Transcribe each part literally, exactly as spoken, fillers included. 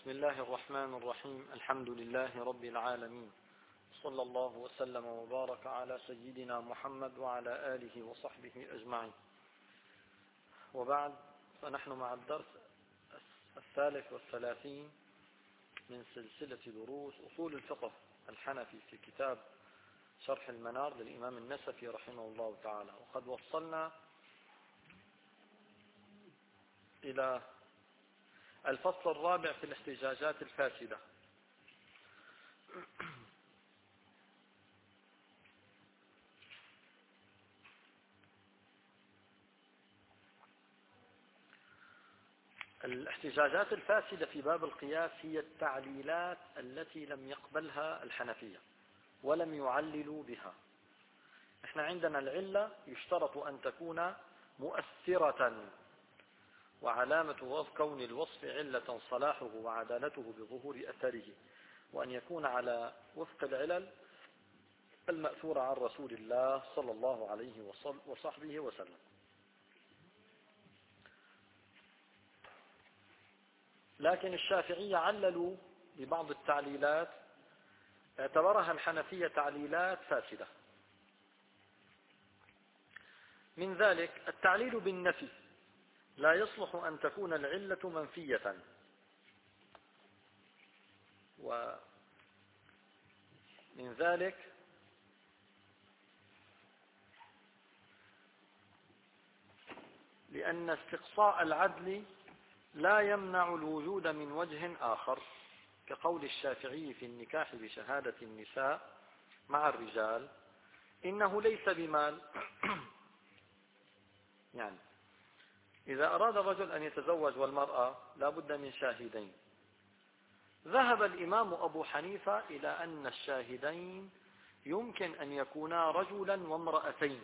بسم الله الرحمن الرحيم. الحمد لله رب العالمين، صلى الله وسلم وبارك على سيدنا محمد وعلى آله وصحبه أجمعين، وبعد، فنحن مع الدرس الثالث والثلاثين من سلسلة دروس أصول الفقه الحنفي في كتاب شرح المنار للإمام النسفي رحمه الله تعالى. وقد وصلنا إلى الفصل الرابع في الاحتجاجات الفاسدة. الاحتجاجات الفاسدة في باب القياس هي التعليلات التي لم يقبلها الحنفية ولم يعللوا بها. احنا عندنا العلة يشترط أن تكون مؤثرة، وعلامة كون الوصف علة صلاحه وعدالته بظهور أثره، وأن يكون على وفق العلل المأثورة عن رسول الله صلى الله عليه وصحبه وسلم. لكن الشافعية عللوا ببعض التعليلات اعتبرها الحنفية تعليلات فاسدة. من ذلك التعليل بالنفي، لا يصلح أن تكون العلة منفية، ومن ذلك لأن استقصاء العدل لا يمنع الوجود من وجه آخر، كقول الشافعي في النكاح بشهادة النساء مع الرجال إنه ليس بمال. يعني إذا أراد الرجل أن يتزوج والمرأة لا بد من شاهدين. ذهب الإمام أبو حنيفة إلى أن الشاهدين يمكن أن يكونا رجلا وامرأتين،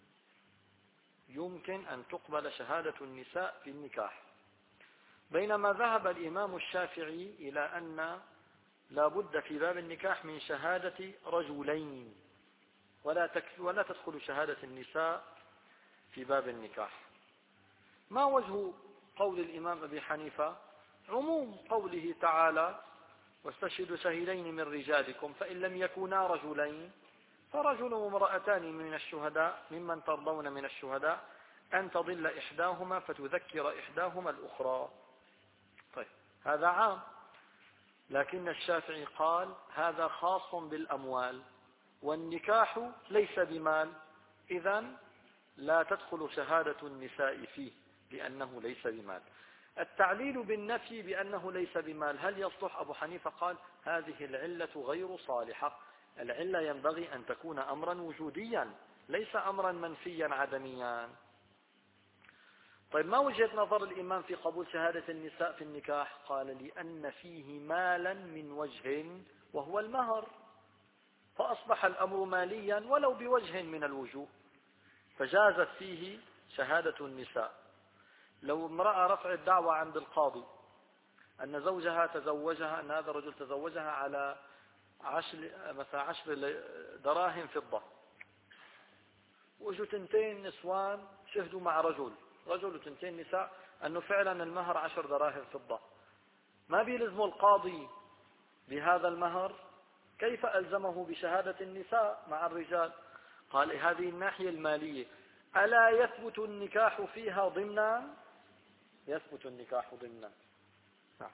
يمكن أن تقبل شهادة النساء في النكاح، بينما ذهب الإمام الشافعي إلى أن لا بد في باب النكاح من شهادة رجلين، ولا ولا تدخل شهادة النساء في باب النكاح. ما وجه قول الإمام أبي حنيفة؟ عموم قوله تعالى: واستشهدوا شهيدين من رجالكم فإن لم يكونا رجلين فرجل وامرأتان من الشهداء ممن ترضون من الشهداء أن تضل إحداهما فتذكر إحداهما الأخرى. طيب، هذا عام، لكن الشافعي قال هذا خاص بالأموال، والنكاح ليس بمال، إذن لا تدخل شهادة النساء فيه لأنه ليس بمال. التعليل بالنفي بأنه ليس بمال، هل يصلح؟ أبو حنيفة قال هذه العلة غير صالحة. العلة ينبغي أن تكون أمرا وجوديا، ليس أمرا منفيا عدميا. طيب، ما وجهة نظر الإمام في قبول شهادة النساء في النكاح؟ قال لأن فيه مالا من وجه وهو المهر، فأصبح الأمر ماليا ولو بوجه من الوجوه، فجازت فيه شهادة النساء. لو امرأة رفعت دعوى عند القاضي أن زوجها تزوجها، أن هذا الرجل تزوجها على عشر مثلا عشر دراهم فضة، وجوا تنتين نسوان شهدوا مع رجل رجل وتنتين نساء أنه فعلا المهر عشر دراهم فضة، ما بيلزم القاضي بهذا المهر؟ كيف ألزمه بشهادة النساء مع الرجال؟ قال هذه الناحية المالية. ألا يثبت النكاح فيها ضمنا؟ يثبت النكاح ضمنا، نعم،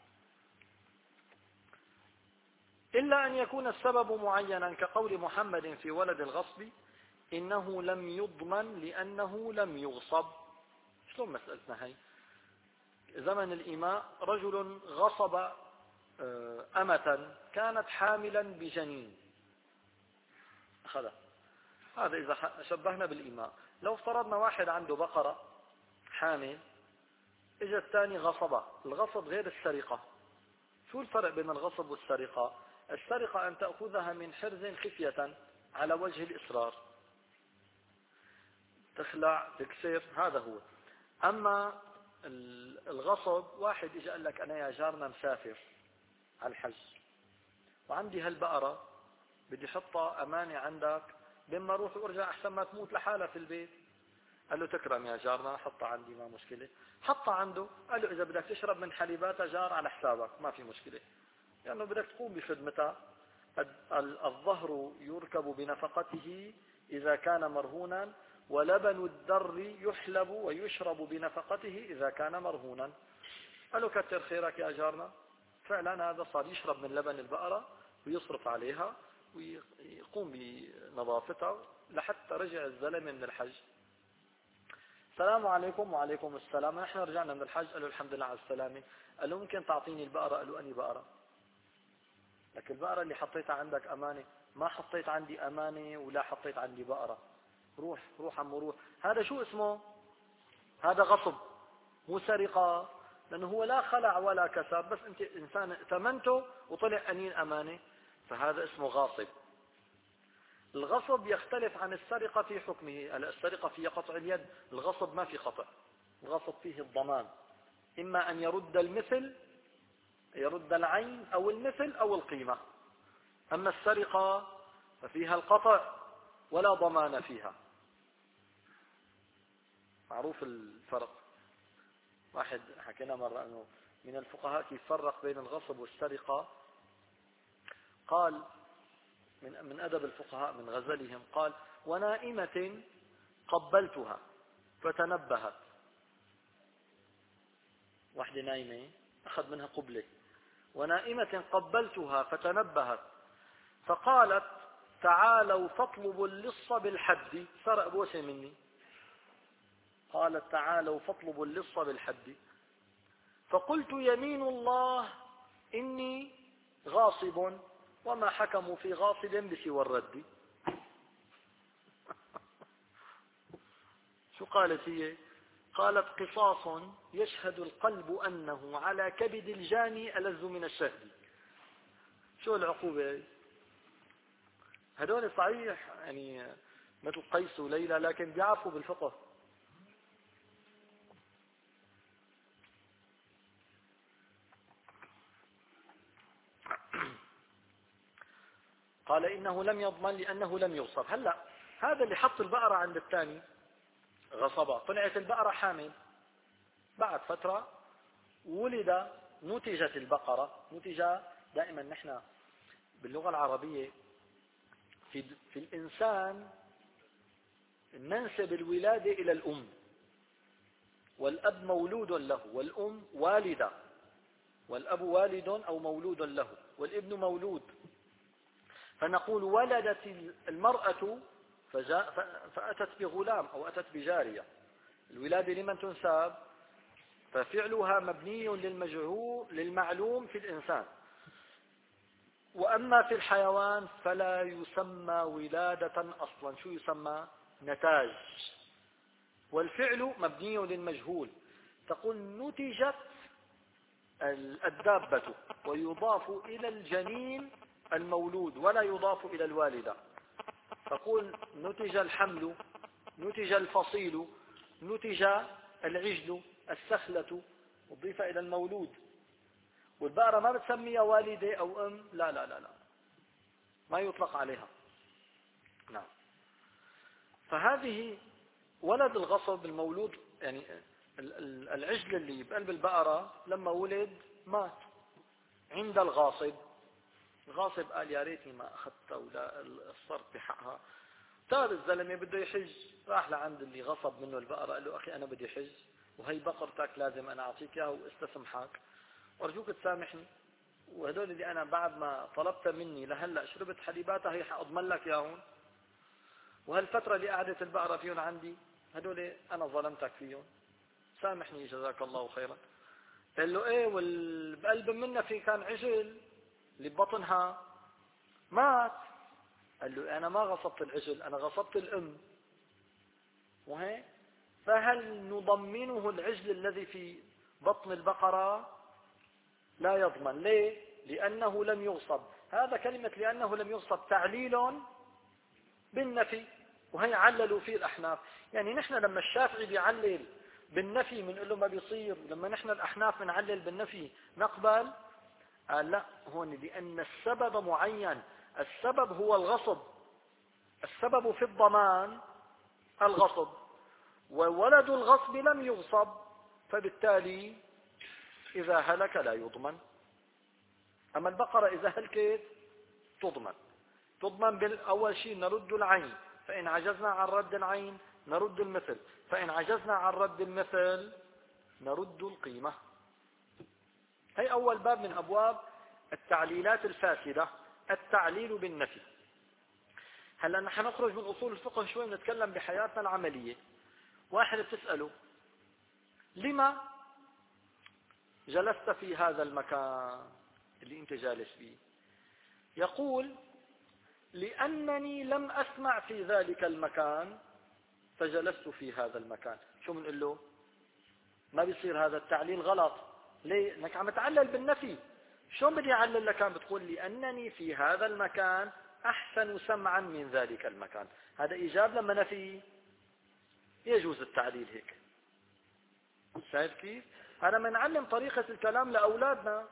إلا أن يكون السبب معينا، كقول محمد في ولد الغصب إنه لم يضمن لأنه لم يغصب. شلون مسألتنا هاي؟ زمن الإماء رجل غصب أمة كانت حاملا بجنين أخذها. هذا إذا شبهنا بالإماء. لو افترضنا واحد عنده بقرة حامل، إجا الثاني غصبه. الغصب غير السرقة. شو الفرق بين الغصب والسرقة؟ السرقة أن تأخذها من حرز خفية على وجه الإصرار، تخلع تكسر، هذا هو. أما الغصب، واحد إجا قال لك أنا يا جارنا مسافر على الحج وعندي هالبقرة بدي حطها أمانة عندك، بما أروح وأرجع أحسن ما تموت لحالها في البيت، قال له تكرم يا جارنا، حطها عندي ما مشكلة. حطها عنده، قال له إذا بدك تشرب من حليباتها جار على حسابك ما في مشكلة، لأنه يعني بدك تقوم بخدمتها. الظهر يركب بنفقته إذا كان مرهونا، ولبن الدر يحلب ويشرب بنفقته إذا كان مرهونا. قال له كتر خيرك يا جارنا. فعلا هذا صار يشرب من لبن البقرة ويصرف عليها ويقوم بنظافتها لحتى رجع الزلمة من الحج. السلام عليكم. وعليكم السلام. نحن رجعنا من الحج. قال له الحمد لله على السلامة. قال له ممكن تعطيني البقرة؟ قال له أني بقرة؟ لك البقرة اللي حطيتها عندك أمانة. ما حطيت عندي أمانة ولا حطيت عندي بقرة. روح روح عم روح. هذا شو اسمه؟ هذا غصب، مو سرقة، لأنه هو لا خلع ولا كسب، بس أنت إنسان ائتمنته وطلع أمين أمانة، فهذا اسمه غاصب. الغصب يختلف عن السرقة في حكمه. السرقة فيها قطع اليد، الغصب ما في قطع. الغصب فيه الضمان، إما أن يرد المثل، يرد العين أو المثل أو القيمة. أما السرقة ففيها القطع ولا ضمان فيها. معروف الفرق. واحد حكينا مرة أنه من الفقهاء كيف فرق بين الغصب والسرقة. قال من من أدب الفقهاء من غزلهم، قال ونائمة قبلتها فتنبهت. واحدة نايمة أخذ منها قبلة. ونائمة قبلتها فتنبهت فقالت تعالوا فاطلبوا اللص بالحد. سرق بوسة مني. قالت تعالوا فاطلبوا اللص بالحد. فقلت يمين الله إني غاصب وما حكموا في غاصب بسوى الرد. شو قالت هي؟ قالت قصاص يشهد القلب أنه على كبد الجاني ألذ من الشهد. شو العقوبة؟ هدول صحيح يعني مثل قيس وليلى، لكن بيعرفوا بالفقه. قال إنه لم يضمن لأنه لم يغصب. هلأ هذا اللي حط البقرة عند الثاني غصبة، طلعت البقرة حامل. بعد فترة ولد، نتجت البقرة. نتج دائما نحن باللغة العربية في, في الإنسان ننسب الولادة إلى الأم، والأب مولود له، والأم والدة، والأب والد أو مولود له، والابن مولود. فنقول ولدت المرأة فأتت بغلام أو أتت بجارية. الولادة لمن تنسب؟ ففعلها مبني للمجهول للمعلوم في الإنسان. وأما في الحيوان فلا يسمى ولادة أصلا. شو يسمى؟ نتاج. والفعل مبني للمجهول. تقول نتجت الدابة ويضاف إلى الجنين المولود ولا يضاف إلى الوالدة. تقول نتج الحمل، نتج الفصيل، نتج العجل، السخلة، أضيف إلى المولود. والبقرة ما بتسميها والدة أو أم، لا لا لا لا، ما يطلق عليها. نعم. فهذه ولد الغصب المولود، يعني العجل اللي بقلب البقرة لما ولد مات عند الغاصب. الغاصب قال يا ريتني ما أخذتها ولا الصرت بحقها. تاب الزلمة بده يحج، راح لعند اللي غصب منه البقرة قال له أخي أنا بدي حج وهي بقرتك لازم أنا أعطيك إياها واستسمحك وأرجوك تسامحني، وهدول اللي أنا بعد ما طلبت مني لهلأ شربت حليباتها هي حأضمن لك إياهم، وهالفترة اللي قعدت البقرة فيهم عندي هدول أنا ظلمتك فيهم، سامحني جزاك الله خيرا. قال له إيه والقلب منا في كان عجل اللي ببطنها مات. قال له أنا ما غصبت العجل، أنا غصبت الأم. وهي فهل نضمنه العجل الذي في بطن البقرة؟ لا يضمن. ليه؟ لأنه لم يغصب. هذا كلمة لأنه لم يغصب تعليل بالنفي، وهي عللوا فيه الأحناف. يعني نحن لما الشافعي بيعلل بالنفي بنقول له ما بيصير، لما نحن الأحناف بنعلل بالنفي نقبل. قال لا، هون لأن السبب معين. السبب هو الغصب، السبب في الضمان الغصب، وولد الغصب لم يغصب، فبالتالي إذا هلك لا يضمن. أما البقرة إذا هلكت تضمن. تضمن بالأول شيء نرد العين، فإن عجزنا عن رد العين نرد المثل، فإن عجزنا عن رد المثل نرد القيمة. هي أول باب من أبواب التعليلات الفاسدة، التعليل بالنفي. هلا نحن نخرج من أصول الفقه شوي ونتكلم بحياتنا العملية. واحد بتسأله لما جلست في هذا المكان اللي انت جالس فيه؟ يقول لأنني لم أسمع في ذلك المكان فجلست في هذا المكان. شو بنقول له؟ ما بيصير هذا التعليل غلط. ليه؟ انك عم تعلل بالنفي. شلون بدي اعلل لك؟ بتقول لأنني في هذا المكان أحسن سمعا من ذلك المكان. هذا إيجاب لما نفي يجوز التعليل هيك. شايف كيف؟ هذا ما نعلم طريقة الكلام لأولادنا.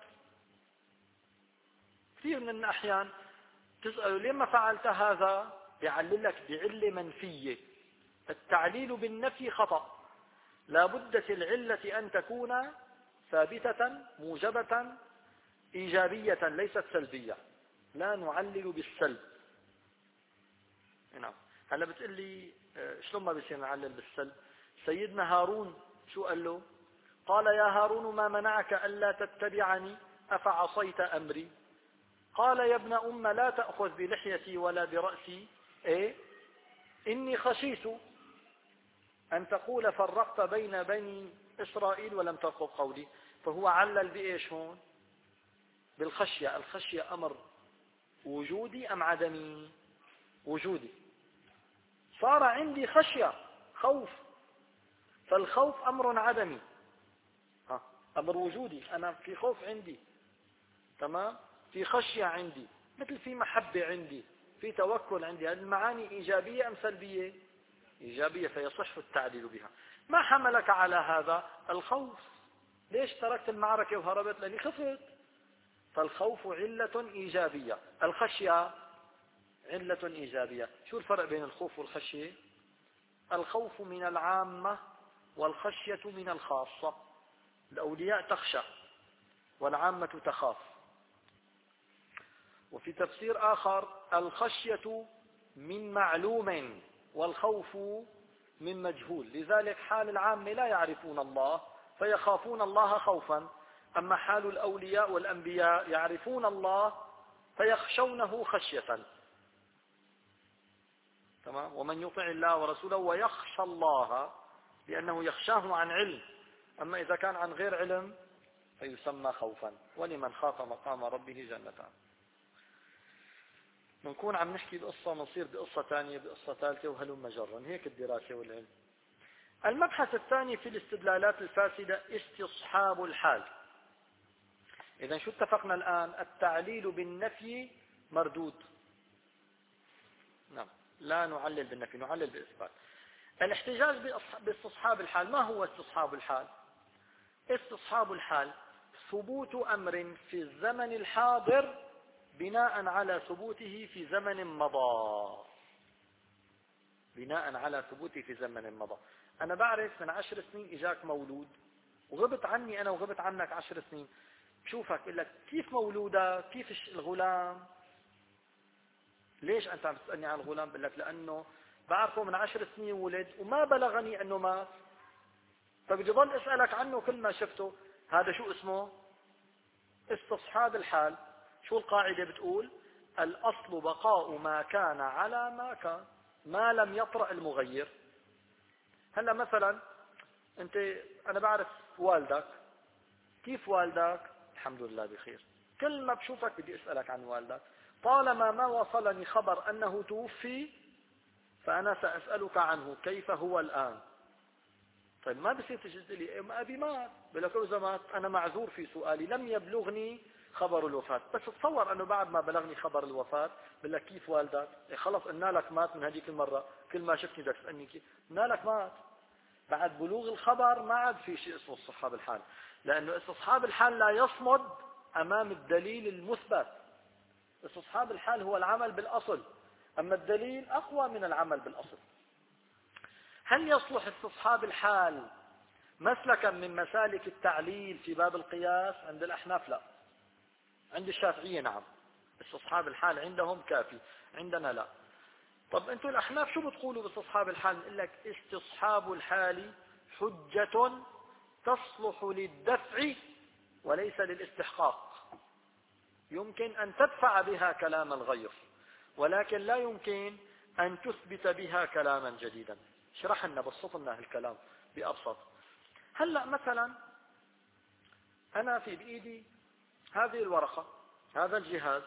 كثير من الأحيان تسأله لما فعلت هذا؟ بيعللك بعلة منفية. التعليل بالنفي خطأ. لا بد في العلة أن تكون ثابتة موجبة إيجابية ليست سلبية. لا نعلل بالسلب. نعم. هلا بتقول لي شلون ما بيصير نعلل بالسلب؟ سيدنا هارون شو قال له؟ قال يا هارون ما منعك ألا تتبعني أفعصيت أمري؟ قال يا ابن أم لا تأخذ بلحيتي ولا برأسي، إيه؟ إني خشيت أن تقول فرقت بين بني إسرائيل ولم ترقب قولي. فهو علل بإيش هون؟ بالخشية. الخشية أمر وجودي أم عدمي؟ وجودي. صار عندي خشية، خوف، فالخوف أمر عدمي، ها أمر وجودي. أنا في خوف عندي، تمام، في خشية عندي، مثل في محبة عندي، في توكل عندي. هذه المعاني إيجابية أم سلبية؟ إيجابية، فيصح التعليل بها. ما حملك على هذا؟ الخوف. ليش تركت المعركة وهربت؟ لأني خفت. فالخوف علة إيجابية، الخشية علة إيجابية. شو الفرق بين الخوف والخشية؟ الخوف من العامة والخشية من الخاصة. الأولياء تخشى والعامة تخاف. وفي تفسير آخر الخشية من معلوم والخوف من مجهول. لذلك حال العامة لا يعرفون الله فيخافون الله خوفا، أما حال الأولياء والأنبياء يعرفون الله فيخشونه خشية. تمام. ومن يطع الله ورسوله ويخشى الله لأنه يخشاه عن علم، أما إذا كان عن غير علم فيسمى خوفا. ولمن خاف مقام ربه جنتان. بنكون عم نحكي بقصة نصير بقصة ثانية بقصة ثالثة وهلم جرا. هيك الدراسة والعلم. المبحث الثاني في الاستدلالات الفاسدة استصحاب الحال. إذا شو اتفقنا الآن؟ التعليل بالنفي مردود. نعم، لا نعلل بالنفي، نعلل بإثبات. الاحتجاج باستصحاب الحال. ما هو استصحاب الحال؟ استصحاب الحال ثبوت أمر في الزمن الحاضر بناء على ثبوته في زمن مضى. بناء على ثبوته في زمن مضى. أنا بعرف من عشر سنين إجاك مولود وغبت عني أنا وغبت عنك عشر سنين. بشوفك بقول لك كيف مولودة، كيف الغلام؟ ليش أنت عم تسألني عن الغلام؟ بقول لك لأنه بعرفه من عشر سنين ولد وما بلغني أنه مات، فبدي ضل أسألك عنه كل ما شفته. هذا شو اسمه؟ استصحاب الحال. شو القاعدة بتقول؟ الأصل بقاء ما كان على ما كان ما لم يطرأ المغير. هلا مثلا أنت، أنا بعرف والدك، كيف والدك؟ الحمد لله بخير. كل ما بشوفك بدي أسألك عن والدك. طالما ما وصلني خبر أنه توفي فأنا سأسألك عنه كيف هو الآن. طيب ما بصير تجي تقول لي أبي مات، بقول لك إذا مات أنا معذور في سؤالي، لم يبلغني خبر الوفاة. بس تصور أنه بعد ما بلغني خبر الوفاة بقول لك كيف والدك؟ إيه خلص قلنا لك مات من هذيك المرة، كل ما شفتني بدك تسألني كيف؟ قلنا لك مات. بعد بلوغ الخبر ما عاد في شيء اسمه استصحاب الحال، لأنه استصحاب الحال لا يصمد أمام الدليل المثبت. استصحاب الحال هو العمل بالأصل، أما الدليل أقوى من العمل بالأصل. هل يصلح استصحاب الحال مسلكا من مسالك التعليل في باب القياس؟ عند الأحناف لا، عند الشافعية نعم، استصحاب الحال عندهم كافي، عندنا لا. طب انتم الأحناف شو بتقولوا باستصحاب الحال؟ نقول لك استصحاب الحال حجة تصلح للدفع وليس للاستحقاق. يمكن أن تدفع بها كلام الغير، ولكن لا يمكن أن تثبت بها كلاما جديدا. شرح لنا بسط لنا الكلام بأبسط. هلأ مثلا أنا في بإيدي هذه الورقة، هذا الجهاز،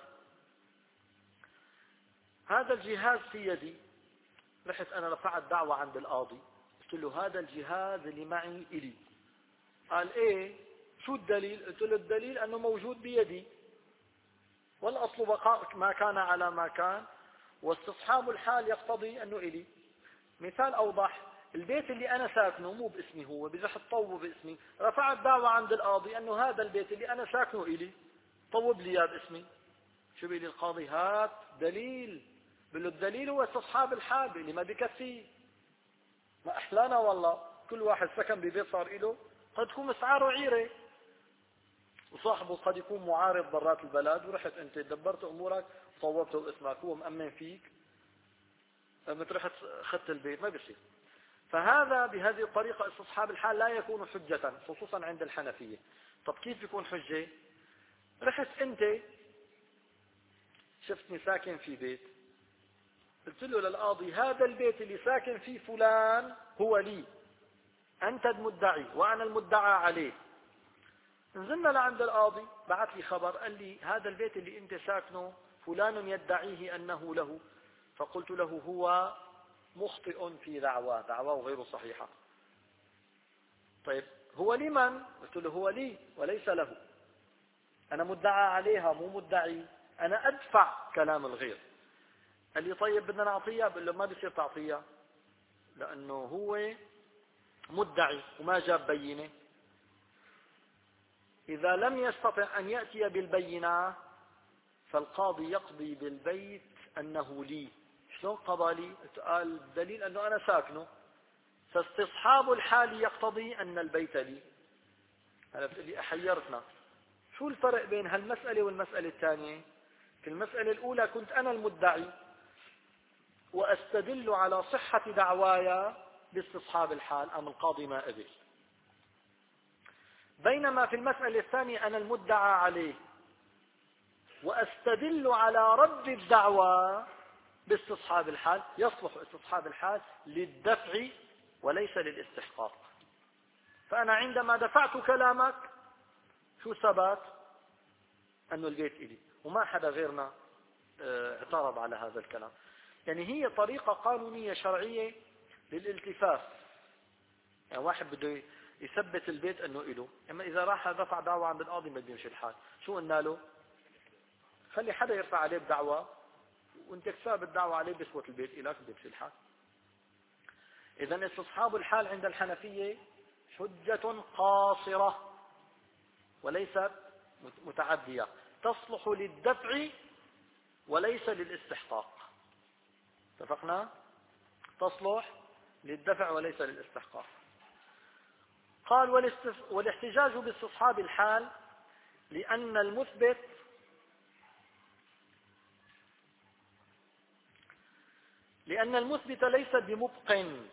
هذا الجهاز في يدي، رحت أنا رفعت دعوة عند القاضي، قلت له هذا الجهاز اللي معي إلي. قال إيه شو الدليل؟ قلت له الدليل أنه موجود بيدي، والأصل بقاء ما كان على ما كان، واستصحاب الحال يقتضي أنه إلي. مثال أوضح، البيت اللي أنا ساكنه مو باسمي، هو بزح طوب باسمي، رفعت دعوة عند القاضي أنه هذا البيت اللي أنا ساكنه إلي، طوب لي إياه باسمي. شو بيقول القاضي؟ هات دليل. بقول له الدليل هو استصحاب الحال. بيقول لي ما بكفي، ما أحلانا والله، كل واحد سكن ببيت صار إله، قد تكون مسعاره عيرة، وصاحبه قد يكون معارض برات البلد، ورحت أنت دبرت أمورك صوبته باسمك، هو مأمن فيك، لما رحت أخذت البيت، ما بيصير. فهذا بهذه الطريقة استصحاب الحال لا يكون حجة، خصوصا عند الحنفية. طب كيف يكون حجة؟ رحت أنت شفتني ساكن في بيت، قلت له للقاضي هذا البيت اللي ساكن فيه فلان هو لي، أنت المدعي وأنا المدعى عليه. نزلنا لعند القاضي، بعث لي خبر، قال لي هذا البيت اللي أنت ساكنه فلان يدعيه أنه له. فقلت له هو مخطئ في دعواه، دعواه غير صحيحة. طيب هو لمن؟ قلت له هو لي وليس له، أنا مدعى عليها مو مدعي، أنا أدفع كلام الغير. قال لي طيب بدنا نعطيها. بقول له ما بيصير تعطيها، لأنه هو مدعي وما جاب بينة. إذا لم يستطع أن يأتي بالبينة فالقاضي يقضي بالبيت أنه لي. شلون قضى لي؟ قال الدليل أنه أنا ساكنه، فاستصحاب الحال يقتضي أن البيت لي. أنا بتقول لي أحيرتنا، شو الفرق بين هالمسألة والمسألة الثانية؟ في المسألة الأولى كنت أنا المدعي وأستدل على صحة دعوايا باستصحاب الحال، أم القاضي ما قبل. بينما في المسألة الثانية أنا المدعى عليه وأستدل على رد الدعوى باستصحاب الحال، يصلح استصحاب الحال للدفع وليس للاستحقاق. فأنا عندما دفعت كلامك شو ثبت؟ أنه البيت إلي، وما حدا غيرنا اعترض على هذا الكلام. يعني هي طريقة قانونية شرعية للالتفاف. يعني واحد بده يثبت البيت أنه إله، أما إذا راح دفع دعوة عند القاضي ما بيمشي الحال. شو قلنا له؟ خلي حدا يرفع عليه الدعوة، وانت كساب الدعوة عليه بيثبت البيت إلك بيمشي الحال. إذن استصحاب الحال عند الحنفية حجة قاصرة وليست متعدية، تصلح للدفع وليس للاستحقاق. اتفقنا؟ تصلح للدفع وليس للاستحقاق. قال والاحتجاج باستصحاب الحال لأن المثبت لأن المثبت ليس بمبق،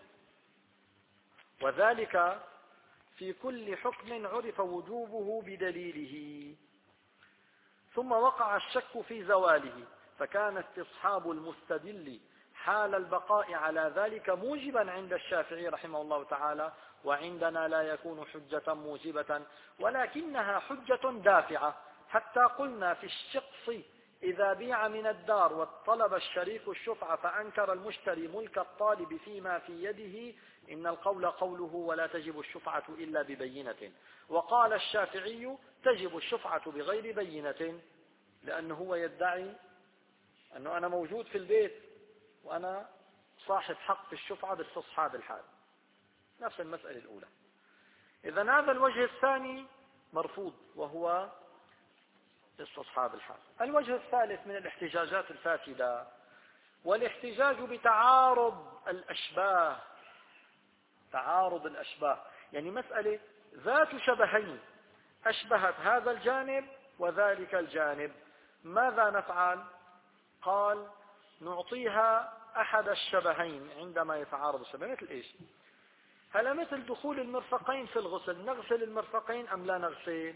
وذلك في كل حكم عرف وجوبه بدليله، ثم وقع الشك في زواله، فكان استصحاب المستدل حال البقاء على ذلك موجبا عند الشافعي رحمه الله تعالى، وعندنا لا يكون حجة موجبة ولكنها حجة دافعة. حتى قلنا في الشقص إذا بيع من الدار وطلب الشريك الشفعة فأنكر المشتري ملك الطالب فيما في يده، إن القول قوله ولا تجب الشفعة إلا ببينة. وقال الشافعي تجب الشفعة بغير بينة، لأنه هو يدعي أنه أنا موجود في البيت وأنا صاحب حق في الشفعة باستصحاب الحال، نفس المسألة الأولى. إذن هذا الوجه الثاني مرفوض وهو استصحاب الحال. الوجه الثالث من الاحتجاجات الفاسدة والاحتجاج بتعارض الأشباه تعارض الأشباه، يعني مسألة ذات شبهين أشبهت هذا الجانب وذلك الجانب، ماذا نفعل؟ قال نعطيها أحد الشبهين عندما يتعارض الشبهين. مثل إيش؟ هل مثل دخول المرفقين في الغسل، نغسل المرفقين أم لا نغسل؟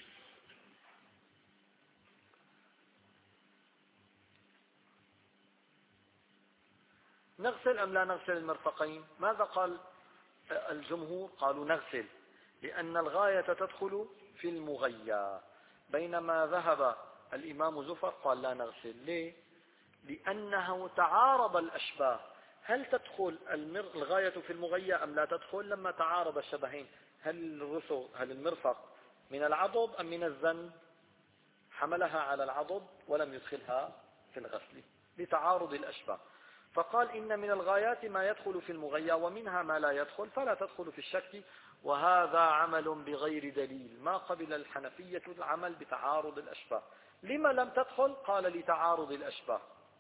نغسل أم لا نغسل المرفقين؟ ماذا قال الجمهور؟ قالوا نغسل، لأن الغاية تدخل في المغيى، بينما ذهب الإمام زفر قال لا نغسل. ليه؟ لأنه تعارض الأشباه. هل تدخل الغاية في المغيى أم لا تدخل؟ لما تعارض الشبهين، هل الرسغ هل المرفق من العضد أم من الذنب؟ حملها على العضد ولم يدخلها في الغسل لتعارض الأشباه. فقال إن من الغايات ما يدخل في المغيى ومنها ما لا يدخل، فلا تدخل في الشك. وهذا عمل بغير دليل، ما قبل الحنفية العمل بتعارض الأشباه. لما لم تدخل؟ قال لتعارض الأشباه.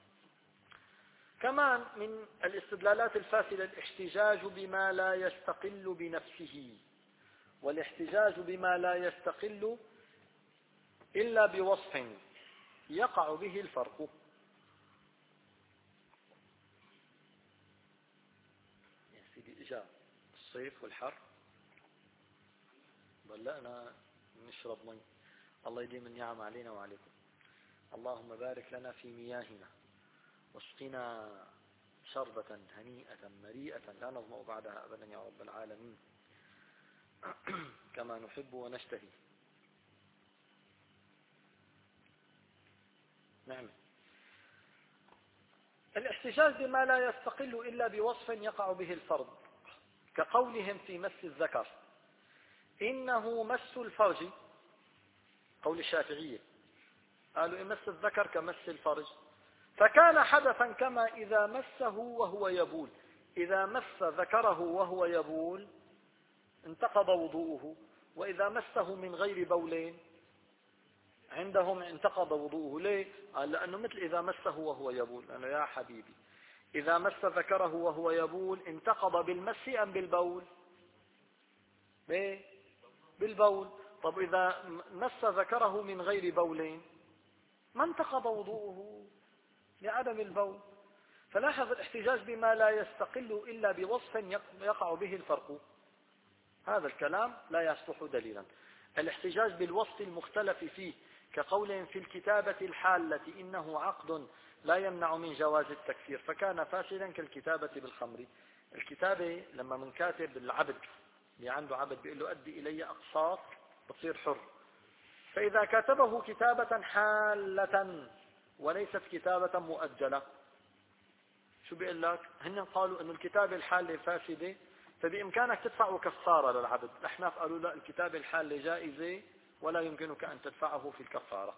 كمان من الاستدلالات الفاسدة الاحتجاج بما لا يستقل بنفسه، والاحتجاج بما لا يستقل إلا بوصف يقع به الفرق. يا سيدي إجا الصيف والحر ضلقنا نشرب مي، الله يديم النعم علينا وعليكم. اللهم بارك لنا في مياهنا واسقنا شربة هنيئة مريئة لا نظمأ بعدها أبدا يا رب العالمين، كما نحب ونشتهي. نعم. الاحتجاج بما لا يستقل إلا بوصف يقع به الفرد، كقولهم في مس الذكر إنه مس الفرج، قول الشافعية قالوا إن مس الذكر كمس الفرج، فكان حدثا كما إذا مسه وهو يبول. إذا مس ذكره وهو يبول انتقض وضوءه، وإذا مسه من غير بولين عندهم انتقض وضوءه. ليه؟ قال لأنه مثل إذا مسه وهو يبول. أنا يا حبيبي إذا مس ذكره وهو يبول انتقض بالمس أم بالبول؟ ليه؟ بالبول. طب إذا مس ذكره من غير بولين ما انتقض وضوءه لعدم البول. فلاحظ الاحتجاج بما لا يستقل إلا بوصف يقع به الفرق، هذا الكلام لا يصلح دليلا. الاحتجاج بالوصف المختلف فيه، كقولهم في الكتابة الحالة إنه عقد لا يمنع من جواز التكفير فكان فاسدا كالكتابة بالخمر. الكتابة لما من كاتب العبد اللي عنده عبد بيقول له أدي إلي أقساط بتصير حر، فإذا كتبه كتابة حالة وليست كتابة مؤجلة شو بيقول لك؟ هن قالوا إنه الكتابة الحالة فاسدة فبإمكانك تدفع كفارة للعبد. الأحناف قالوا لا، الكتابة الحالة جائزة ولا يمكنك أن تدفعه في الكفارة.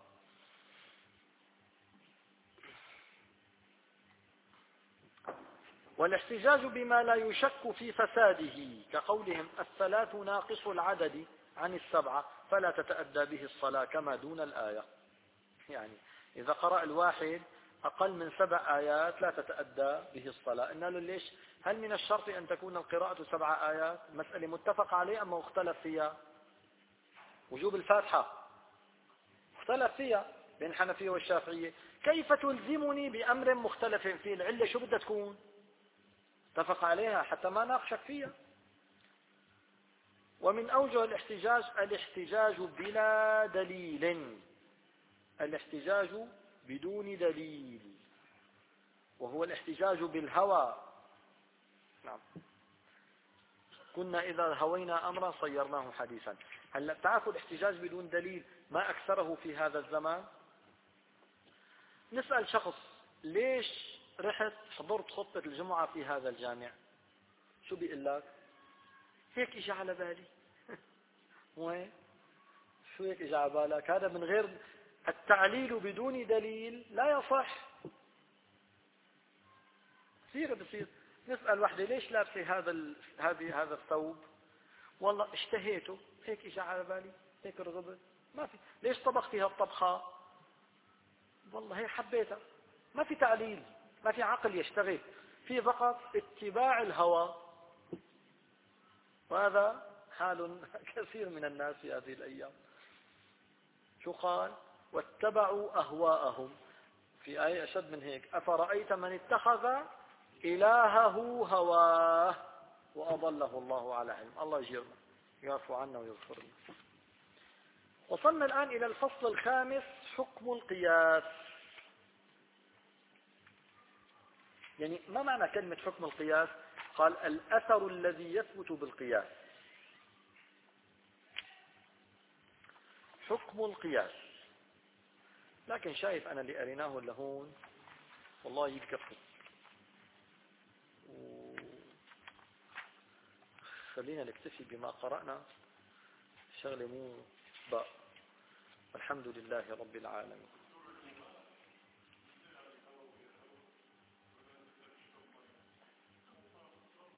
والاحتجاج بما لا يشك في فساده، كقولهم الثلاث ناقص العدد عن السبعة فلا تتأدى به الصلاة كما دون الآية. يعني إذا قرأ الواحد أقل من سبع آيات لا تتأدى به الصلاة. قلنا له ليش؟ هل من الشرط أن تكون القراءة سبع آيات؟ مسألة متفق عليه أما مختلف فيها؟ وجوب الفاتحة مختلف فيها بين الحنفية والشافعية. كيف تلزمني بأمر مختلف فيه؟ العلة شو بدها تكون؟ اتفق عليها حتى ما ناقشك فيها. ومن أوجه الاحتجاج الاحتجاج بلا دليل، الاحتجاج بدون دليل، وهو الاحتجاج بالهوى. نعم. كنا إذا هوينا أمرا صيرناه حديثا. هل تعرفوا الاحتجاج بدون دليل ما أكثره في هذا الزمان؟ نسأل شخص ليش رحت حضرت خطبة الجمعة في هذا الجامع؟ شو بيقول لك؟ هيك اجى على بالي. وين؟ شو هيك اجى على بالك؟ هذا من غير التعليل بدون دليل لا يصح. كثير بصير نسأل وحده ليش لابسه هذا ال... هذه هذا الثوب؟ والله اشتهيته هيك اجى على بالي، هيك رغبت. ما في. ليش طبختي هالطبخة؟ والله هي حبيتها. ما في تعليل، ما في عقل يشتغل، في فقط اتباع الهوى. وهذا حال كثير من الناس في هذه الأيام. شو قال؟ واتبعوا أهواءهم. في آية أشد من هيك: أفرأيت من اتخذ إلهه هواه وأضله الله على علم. الله يجيرنا، يعفو عنا ويغفر لنا. وصلنا الآن إلى الفصل الخامس: حكم القياس. يعني ما معنى كلمة حكم القياس؟ قال: الأثر الذي يثبت بالقياس. حكم القياس. لكن شايف أنا اللي أريناه لهون والله يكفي. خلينا نكتفي بما قرأنا، شغله مو بقى. الحمد لله رب العالمين.